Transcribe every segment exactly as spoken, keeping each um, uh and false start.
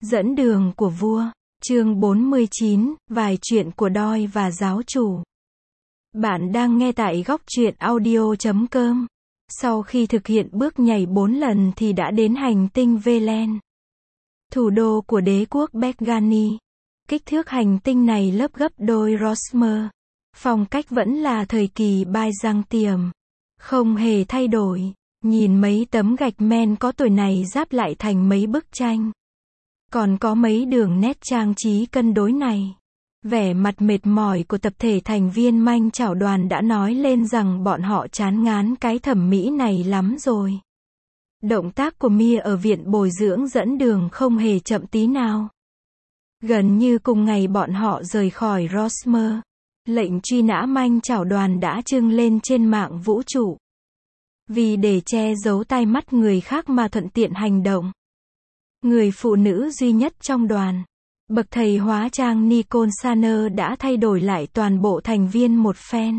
Dẫn đường của vua, chương bốn mươi chín, vài chuyện của Doi và giáo chủ. Bạn đang nghe tại góc truyện audio chấm com. Sau khi thực hiện bước nhảy bốn lần thì đã đến hành tinh Velen, thủ đô của đế quốc Begani. Kích thước hành tinh này lấp gấp đôi Rosmer. Phong cách vẫn là thời kỳ Byzantium, không hề thay đổi. Nhìn mấy tấm gạch men có tuổi này ráp lại thành mấy bức tranh. Còn có mấy đường nét trang trí cân đối này. Vẻ mặt mệt mỏi của tập thể thành viên manh chảo đoàn đã nói lên rằng bọn họ chán ngán cái thẩm mỹ này lắm rồi. Động tác của Mia ở viện bồi dưỡng dẫn đường không hề chậm tí nào. Gần như cùng ngày bọn họ rời khỏi Rosmer, lệnh truy nã manh chảo đoàn đã trưng lên trên mạng vũ trụ. Vì để che giấu tai mắt người khác mà thuận tiện hành động. Người phụ nữ duy nhất trong đoàn, bậc thầy hóa trang Nicole Saner đã thay đổi lại toàn bộ thành viên một phen.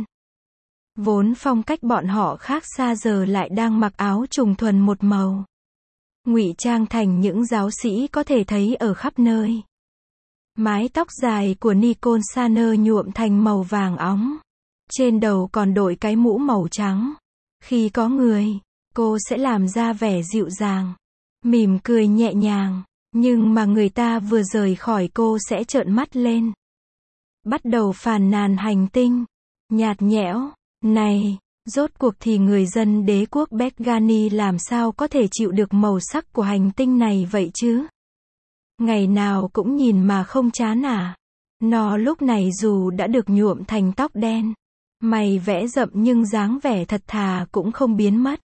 Vốn phong cách bọn họ khác xa giờ lại đang mặc áo trùng thuần một màu. Ngụy trang thành những giáo sĩ có thể thấy ở khắp nơi. Mái tóc dài của Nicole Saner nhuộm thành màu vàng óng. Trên đầu còn đội cái mũ màu trắng. Khi có người, cô sẽ làm ra vẻ dịu dàng, mỉm cười nhẹ nhàng, nhưng mà người ta vừa rời khỏi cô sẽ trợn mắt lên. Bắt đầu phàn nàn hành tinh, nhạt nhẽo, này, rốt cuộc thì người dân đế quốc Begani làm sao có thể chịu được màu sắc của hành tinh này vậy chứ? Ngày nào cũng nhìn mà không chán à? Nó lúc này dù đã được nhuộm thành tóc đen, mày vẽ rậm nhưng dáng vẻ thật thà cũng không biến mất.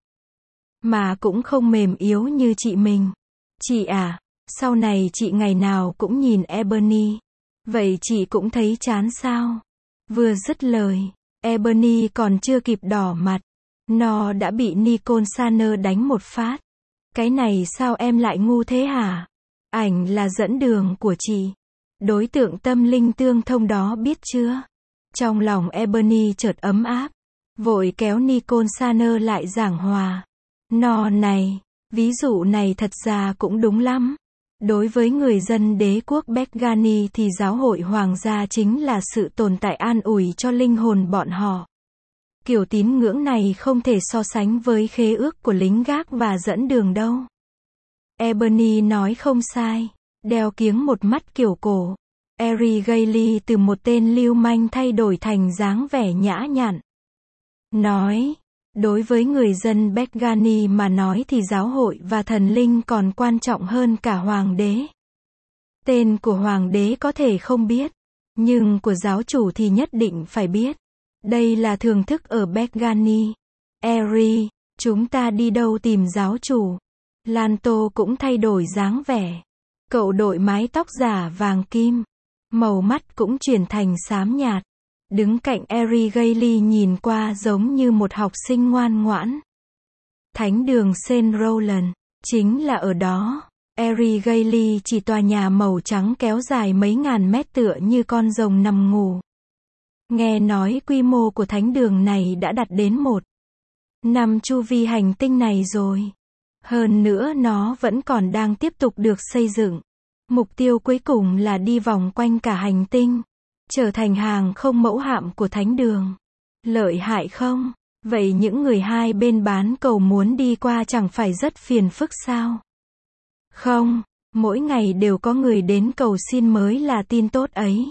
Mà cũng không mềm yếu như chị mình. Chị à, sau này chị ngày nào cũng nhìn Ebony. Vậy chị cũng thấy chán sao? Vừa dứt lời, Ebony còn chưa kịp đỏ mặt. Nó đã bị Nicole Saner đánh một phát. Cái này sao em lại ngu thế hả? Ảnh là dẫn đường của chị. Đối tượng tâm linh tương thông đó biết chưa? Trong lòng Ebony chợt ấm áp. Vội kéo Nicole Saner lại giảng hòa. Nó này, ví dụ này thật ra cũng đúng lắm. Đối với người dân đế quốc Begani thì giáo hội hoàng gia chính là sự tồn tại an ủi cho linh hồn bọn họ. Kiểu tín ngưỡng này không thể so sánh với khế ước của lính gác và dẫn đường đâu. Ebony nói không sai. Đeo kiếng một mắt kiểu cổ, Eri Gailey từ một tên lưu manh thay đổi thành dáng vẻ nhã nhặn. Nói, đối với người dân Begani mà nói thì giáo hội và thần linh còn quan trọng hơn cả hoàng đế. Tên của hoàng đế có thể không biết, nhưng của giáo chủ thì nhất định phải biết. Đây là thưởng thức ở Begani. Eri, chúng ta đi đâu tìm giáo chủ? Lanto cũng thay đổi dáng vẻ. Cậu đội mái tóc giả vàng kim. Màu mắt cũng chuyển thành xám nhạt. Đứng cạnh Eri Gailey nhìn qua giống như một học sinh ngoan ngoãn. Thánh đường Saint Roland, chính là ở đó. Eri Gailey chỉ tòa nhà màu trắng kéo dài mấy ngàn mét tựa như con rồng nằm ngủ. Nghe nói quy mô của thánh đường này đã đạt đến một năm chu vi hành tinh này rồi. Hơn nữa nó vẫn còn đang tiếp tục được xây dựng. Mục tiêu cuối cùng là đi vòng quanh cả hành tinh, trở thành hàng không mẫu hạm của thánh đường. Lợi hại không? Vậy những người hai bên bán cầu muốn đi qua chẳng phải rất phiền phức sao? Không, mỗi ngày đều có người đến cầu xin mới là tin tốt ấy.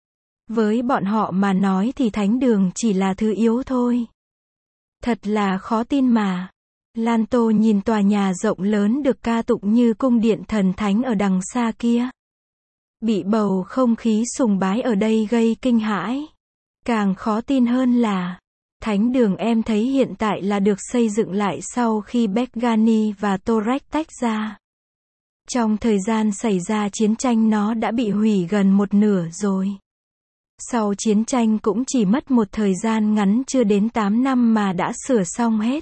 Với bọn họ mà nói thì thánh đường chỉ là thứ yếu thôi. Thật là khó tin mà. Lanto nhìn tòa nhà rộng lớn được ca tụng như cung điện thần thánh ở đằng xa kia. Bị bầu không khí sùng bái ở đây gây kinh hãi. Càng khó tin hơn là, thánh đường em thấy hiện tại là được xây dựng lại sau khi Begani và Torek tách ra. Trong thời gian xảy ra chiến tranh nó đã bị hủy gần một nửa rồi. Sau chiến tranh cũng chỉ mất một thời gian ngắn chưa đến tám năm mà đã sửa xong hết.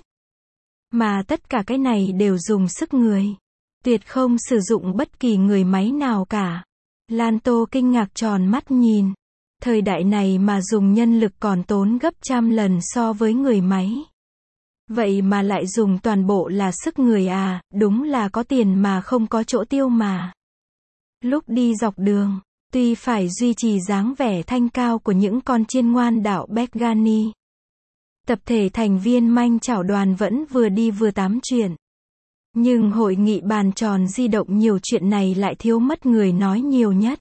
Mà tất cả cái này đều dùng sức người. Tuyệt không sử dụng bất kỳ người máy nào cả. Lanto kinh ngạc tròn mắt nhìn. Thời đại này mà dùng nhân lực còn tốn gấp trăm lần so với người máy. Vậy mà lại dùng toàn bộ là sức người à, đúng là có tiền mà không có chỗ tiêu mà. Lúc đi dọc đường, tuy phải duy trì dáng vẻ thanh cao của những con chiên ngoan đạo Begani, tập thể thành viên manh chảo đoàn vẫn vừa đi vừa tám chuyện. Nhưng hội nghị bàn tròn di động nhiều chuyện này lại thiếu mất người nói nhiều nhất.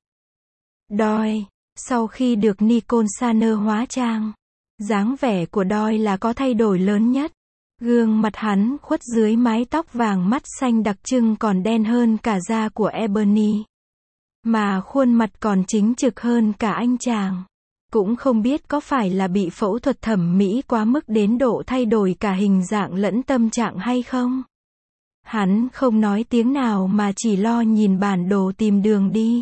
Doi, sau khi được Nicole Saner hóa trang, dáng vẻ của Doi là có thay đổi lớn nhất. Gương mặt hắn khuất dưới mái tóc vàng mắt xanh đặc trưng còn đen hơn cả da của Ebony. Mà khuôn mặt còn chính trực hơn cả anh chàng. Cũng không biết có phải là bị phẫu thuật thẩm mỹ quá mức đến độ thay đổi cả hình dạng lẫn tâm trạng hay không? Hắn không nói tiếng nào mà chỉ lo nhìn bản đồ tìm đường đi.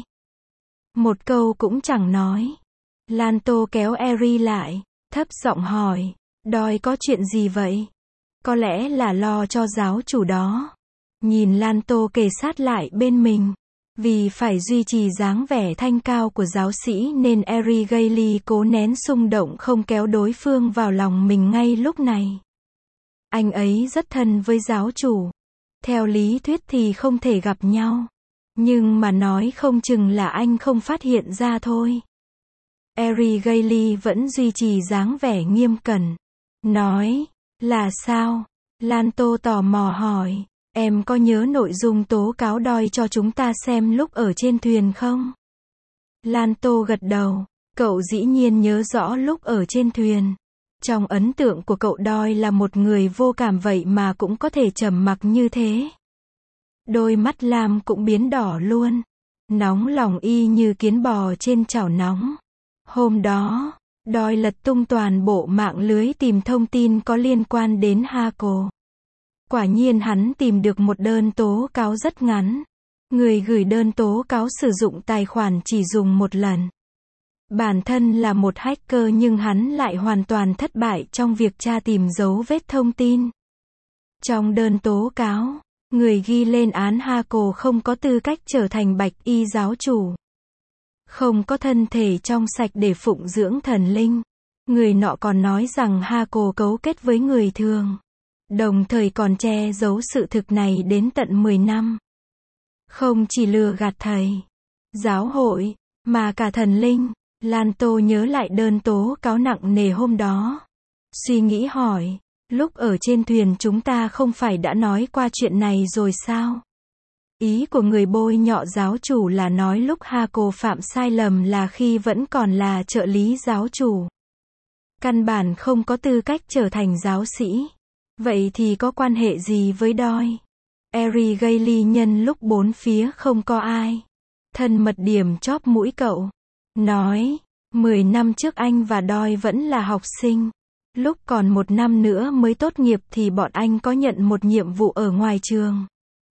Một câu cũng chẳng nói. Lanto kéo Eri lại, thấp giọng hỏi, Doi có chuyện gì vậy? Có lẽ là lo cho giáo chủ đó. Nhìn Lanto kề sát lại bên mình. Vì phải duy trì dáng vẻ thanh cao của giáo sĩ nên Eri Gailey cố nén xung động không kéo đối phương vào lòng mình ngay lúc này. Anh ấy rất thân với giáo chủ. Theo lý thuyết thì không thể gặp nhau. Nhưng mà nói không chừng là anh không phát hiện ra thôi. Eri Gailey vẫn duy trì dáng vẻ nghiêm cẩn. Nói, là sao? Lanto tò mò hỏi, em có nhớ nội dung tố cáo Doi cho chúng ta xem lúc ở trên thuyền không? Lanto gật đầu, cậu dĩ nhiên nhớ rõ lúc ở trên thuyền. Trong ấn tượng của cậu Doi là một người vô cảm vậy mà cũng có thể trầm mặc như thế. Đôi mắt Lam cũng biến đỏ luôn. Nóng lòng y như kiến bò trên chảo nóng. Hôm đó, Doi lật tung toàn bộ mạng lưới tìm thông tin có liên quan đến Hako. Quả nhiên hắn tìm được một đơn tố cáo rất ngắn. Người gửi đơn tố cáo sử dụng tài khoản chỉ dùng một lần. Bản thân là một hacker nhưng hắn lại hoàn toàn thất bại trong việc tra tìm dấu vết thông tin. Trong đơn tố cáo, người ghi lên án Hako không có tư cách trở thành bạch y giáo chủ. Không có thân thể trong sạch để phụng dưỡng thần linh. Người nọ còn nói rằng Hako cấu kết với người thường. Đồng thời còn che giấu sự thực này đến tận mười năm. Không chỉ lừa gạt thầy, giáo hội, mà cả thần linh. Lanto nhớ lại đơn tố cáo nặng nề hôm đó. Suy nghĩ hỏi, lúc ở trên thuyền chúng ta không phải đã nói qua chuyện này rồi sao? Ý của người bôi nhọ giáo chủ là nói lúc Hako phạm sai lầm là khi vẫn còn là trợ lý giáo chủ. Căn bản không có tư cách trở thành giáo sĩ. Vậy thì có quan hệ gì với Doi? Eri Gailey nhân lúc bốn phía không có ai. Thân mật điểm chóp mũi cậu. Nói, mười năm trước anh và Doi vẫn là học sinh. Lúc còn một năm nữa mới tốt nghiệp thì bọn anh có nhận một nhiệm vụ ở ngoài trường.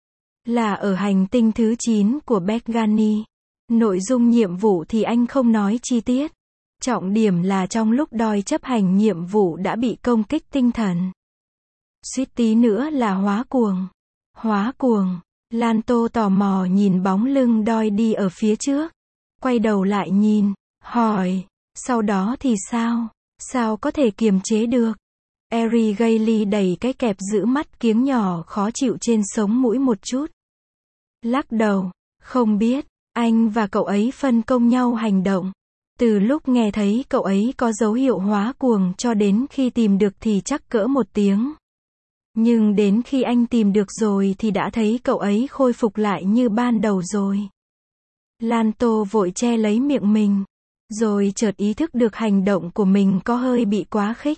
Là ở hành tinh thứ chín của Begani. Nội dung nhiệm vụ thì anh không nói chi tiết. Trọng điểm là trong lúc Doi chấp hành nhiệm vụ đã bị công kích tinh thần. Suýt tí nữa là hóa cuồng. Hóa cuồng. Lanto tò mò nhìn bóng lưng Doi đi ở phía trước. Quay đầu lại nhìn, hỏi, sau đó thì sao? Sao có thể kiềm chế được? Eri Gailey đẩy cái kẹp giữ mắt kiếng nhỏ khó chịu trên sống mũi một chút. Lắc đầu, không biết, anh và cậu ấy phân công nhau hành động. Từ lúc nghe thấy cậu ấy có dấu hiệu hóa cuồng cho đến khi tìm được thì chắc cỡ một tiếng. Nhưng đến khi anh tìm được rồi thì đã thấy cậu ấy khôi phục lại như ban đầu rồi. Lanto vội che lấy miệng mình. Rồi chợt ý thức được hành động của mình có hơi bị quá khích.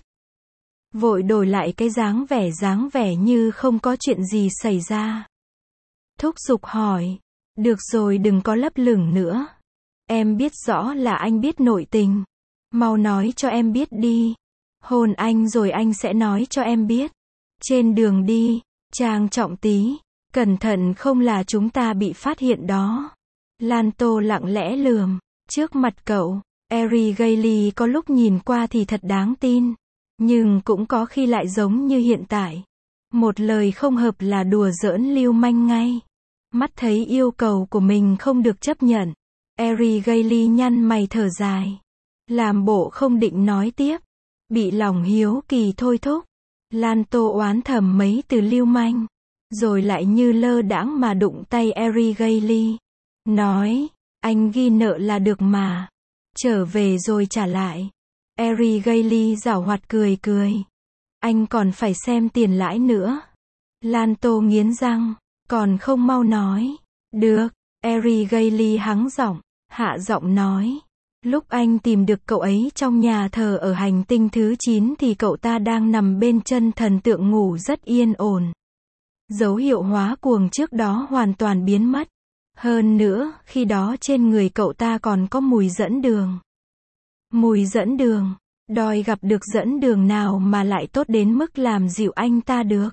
Vội đổi lại cái dáng vẻ dáng vẻ như không có chuyện gì xảy ra. Thúc giục hỏi. Được rồi đừng có lấp lửng nữa. Em biết rõ là anh biết nội tình. Mau nói cho em biết đi. Hôn anh rồi anh sẽ nói cho em biết. Trên đường đi, trang trọng tí. Cẩn thận không là chúng ta bị phát hiện đó. Lanto lặng lẽ lườm. Trước mặt cậu, Eri Gailey có lúc nhìn qua thì thật đáng tin. Nhưng cũng có khi lại giống như hiện tại. Một lời không hợp là đùa giỡn lưu manh ngay. Mắt thấy yêu cầu của mình không được chấp nhận. Eri Gailey nhăn mày thở dài. Làm bộ không định nói tiếp. Bị lòng hiếu kỳ thôi thúc. Lanto oán thầm mấy từ lưu manh. Rồi lại như lơ đãng mà đụng tay Eri Gailey. Nói, anh ghi nợ là được mà. Trở về rồi trả lại. Abigail giảo hoạt cười cười. Anh còn phải xem tiền lãi nữa. Lanto nghiến răng, còn không mau nói. Được, Abigail hắng giọng, hạ giọng nói. Lúc anh tìm được cậu ấy trong nhà thờ ở hành tinh thứ chín thì cậu ta đang nằm bên chân thần tượng ngủ rất yên ổn. Dấu hiệu hóa cuồng trước đó hoàn toàn biến mất. Hơn nữa, khi đó trên người cậu ta còn có mùi dẫn đường. Mùi dẫn đường. Đòi gặp được dẫn đường nào mà lại tốt đến mức làm dịu anh ta được.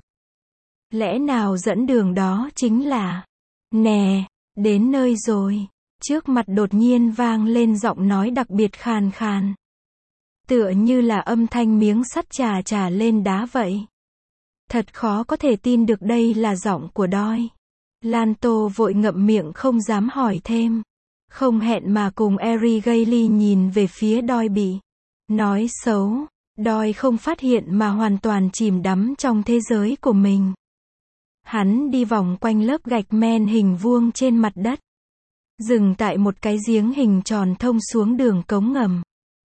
Lẽ nào dẫn đường đó chính là... Nè, đến nơi rồi. Trước mặt đột nhiên vang lên giọng nói đặc biệt khàn khàn. Tựa như là âm thanh miếng sắt chà chà lên đá vậy. Thật khó có thể tin được đây là giọng của Doi. Lanto vội ngậm miệng không dám hỏi thêm. Không hẹn mà cùng Abigail nhìn về phía Doi bị nói xấu. Doi không phát hiện mà hoàn toàn chìm đắm trong thế giới của mình. Hắn đi vòng quanh lớp gạch men hình vuông trên mặt đất. Dừng tại một cái giếng hình tròn thông xuống đường cống ngầm.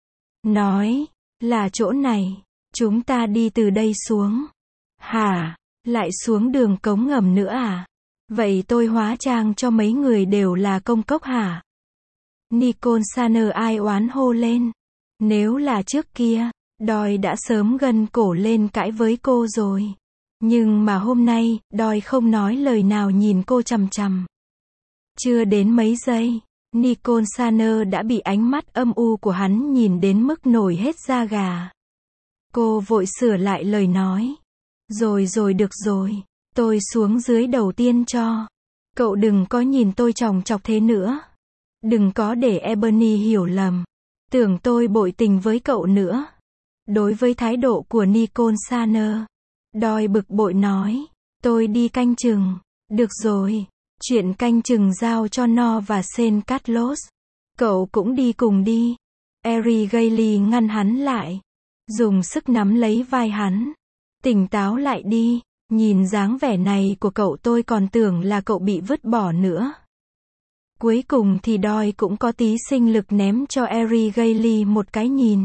Nói, là chỗ này, chúng ta đi từ đây xuống. Hả, lại xuống đường cống ngầm nữa à? Vậy tôi hóa trang cho mấy người đều là công cốc hả? Nicole Saner ai oán hô lên. Nếu là trước kia, Doi đã sớm gân cổ lên cãi với cô rồi. Nhưng mà hôm nay, Doi không nói lời nào nhìn cô chằm chằm. Chưa đến mấy giây, Nicole Saner đã bị ánh mắt âm u của hắn nhìn đến mức nổi hết da gà. Cô vội sửa lại lời nói. Rồi rồi được rồi, tôi xuống dưới đầu tiên cho. Cậu đừng có nhìn tôi chòng chọc thế nữa. Đừng có để Ebony hiểu lầm. Tưởng tôi bội tình với cậu nữa. Đối với thái độ của Nicole Saner, Doi bực bội nói. Tôi đi canh chừng. Được rồi. Chuyện canh chừng giao cho No và Sen Carlos. Cậu cũng đi cùng đi. Abigail ngăn hắn lại. Dùng sức nắm lấy vai hắn. Tỉnh táo lại đi. Nhìn dáng vẻ này của cậu tôi còn tưởng là cậu bị vứt bỏ nữa. Cuối cùng thì Doi cũng có tí sinh lực ném cho Abigail một cái nhìn.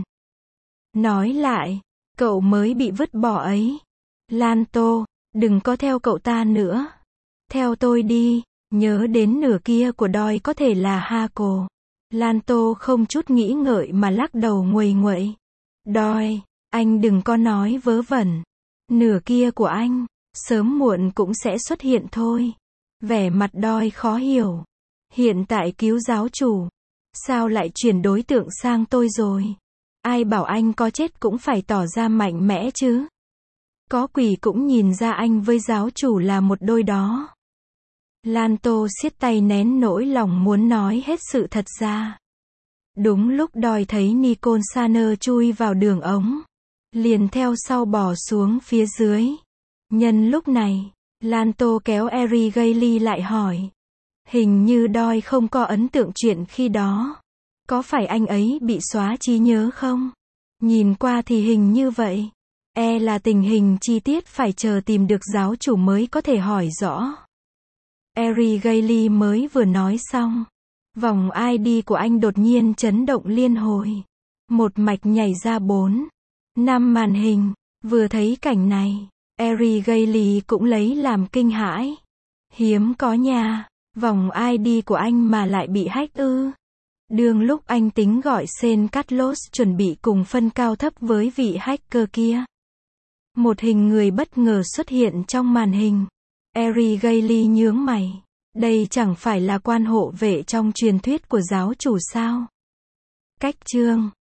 Nói lại, cậu mới bị vứt bỏ ấy. Lanto, đừng có theo cậu ta nữa. Theo tôi đi, nhớ đến nửa kia của Doi có thể là Hako. Lanto không chút nghĩ ngợi mà lắc đầu nguầy nguậy. Doi, anh đừng có nói vớ vẩn. Nửa kia của anh, sớm muộn cũng sẽ xuất hiện thôi. Vẻ mặt Doi khó hiểu. Hiện tại cứu giáo chủ. Sao lại chuyển đối tượng sang tôi rồi? Ai bảo anh có chết cũng phải tỏ ra mạnh mẽ chứ? Có quỷ cũng nhìn ra anh với giáo chủ là một đôi đó. Lanto siết tay nén nỗi lòng muốn nói hết sự thật ra. Đúng lúc Doi thấy Nicole Saner chui vào đường ống. Liền theo sau bò xuống phía dưới. Nhân lúc này, Lanto kéo Abigail lại hỏi. Hình như Doi không có ấn tượng chuyện khi đó. Có phải anh ấy bị xóa trí nhớ không? Nhìn qua thì hình như vậy. E là tình hình chi tiết phải chờ tìm được giáo chủ mới có thể hỏi rõ. Abigail mới vừa nói xong. Vòng i đê của anh đột nhiên chấn động liên hồi. Một mạch nhảy ra bốn, năm màn hình. Vừa thấy cảnh này, Abigail cũng lấy làm kinh hãi. Hiếm có nha. Vòng i đê của anh mà lại bị hack ư. Đương lúc anh tính gọi Sen Carlos chuẩn bị cùng phân cao thấp với vị hacker kia. Một hình người bất ngờ xuất hiện trong màn hình. Abigail nhướng mày. Đây chẳng phải là quan hộ vệ trong truyền thuyết của giáo chủ sao? Cách chương